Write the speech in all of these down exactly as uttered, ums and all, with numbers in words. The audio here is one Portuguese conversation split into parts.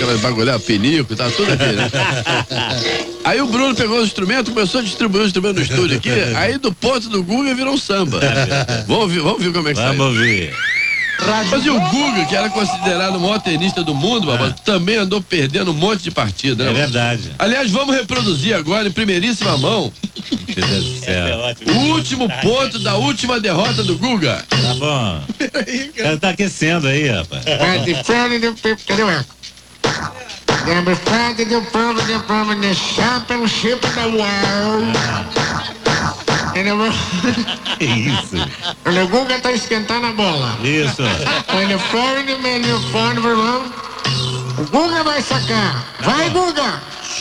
aquelas bagulhar, pinico, tá tudo aqui, né? Aí o Bruno pegou os instrumentos, começou a distribuir os instrumentos no estúdio aqui, aí do ponto do Guga virou um samba. Vamos ver, vamos ver como é que Vamos sai. ouvir. Mas e o Guga, que era considerado o maior tenista do mundo, ah. Babá, também andou perdendo um monte de partida, né? É verdade. Aliás, vamos reproduzir agora, em primeiríssima mão, o último ponto da última derrota do Guga. Tá bom. O cara tá aquecendo aí, rapaz. Number five to the problem, the problem, the championship of the world. And Que isso? o Guga tá esquentando a bola. Isso. When the foreign the man, the foreign the wrong, o Guga vai sacar. Vai, Guga!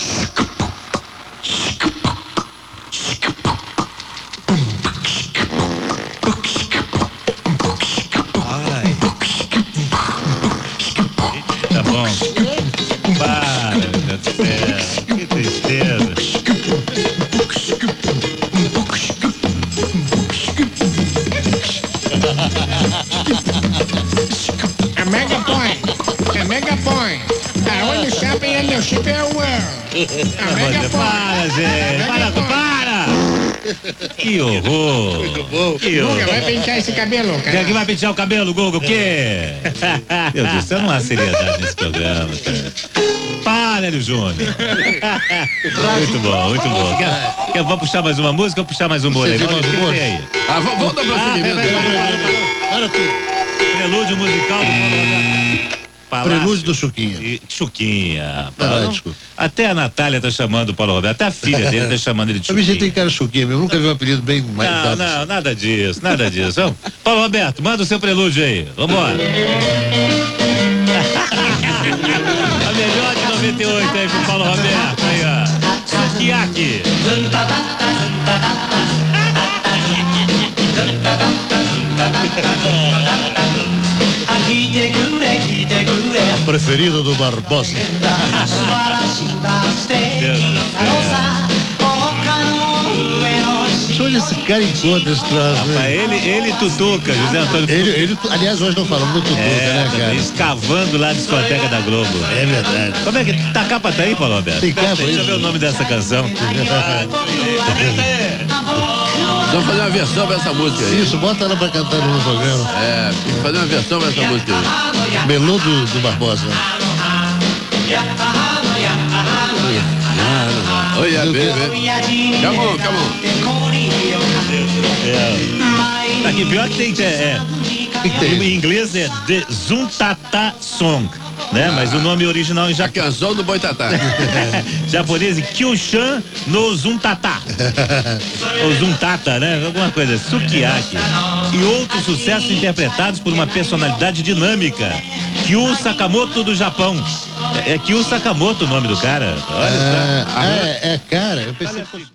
Ai. Tá bom. Para, meu Deus do céu. Que tristeza. A mega point. A mega point. I want the championship of the world. A mega Para, gente. Para, para. Que horror. Muito bom. Que Guga, horror. vai pentear esse cabelo, cara. Quem é que vai pentear o cabelo, Guga? O quê? Meu Deus, você não há seriedade nesse programa, cara. Para, Hélio Júnior. Muito bom, muito bom. Quer, quer, vamos puxar mais uma música ou puxar mais um bolê? Vamos aí. Ah, vamos, vamos dar prosseguimento. Para tudo. Prelúdio musical do Paulo Prelúdio do Chuquinha. E, Chuquinha. Ah, Paulo, desculpa. até a Natália tá chamando o Paulo Roberto, até a filha dele tá chamando ele de Eu me Chuquinha. jeitei que era Chuquinha, eu nunca vi um apelido bem mais Não, dado. não, nada disso, nada disso. Vamos. Paulo Roberto, manda o seu prelúdio aí. Vambora. A melhor de noventa e oito aí pro Paulo Roberto. Aí, ó. Sukiyaki. Preferido do Barbosa. Onde esse cara encontra esse troço, Mas né? ele, ele e Tutuca, José Antônio. Ele, ele, aliás, hoje não falamos do Tutuca, É, né, cara? escavando lá a discoteca da Globo. É verdade. Como é que tá a capa tá aí, Paulo Roberto? Tem capa aí? Deixa eu ver o nome dessa canção. Vamos fazer uma versão pra essa música aí. Isso, bota ela pra cantar no programa. É, tem que fazer uma versão pra essa música aí. Melô do, do Barbosa. Oi, é, baby. Come on, come on. É. Tá aqui, pior que tem. É, é. Que que tem? Em inglês é The Zuntata Song, né? Mas o nome original em A japonês. canção do Boitatá. Japonês, Kyushan no Zuntata. Ou Zuntata, né? Alguma coisa. Sukiyaki. E outros sucessos interpretados por uma personalidade dinâmica. Kyu Sakamoto do Japão. É, é Kyu Sakamoto o nome do cara. Olha só. Ah, é, é, cara, eu pensei que fosse.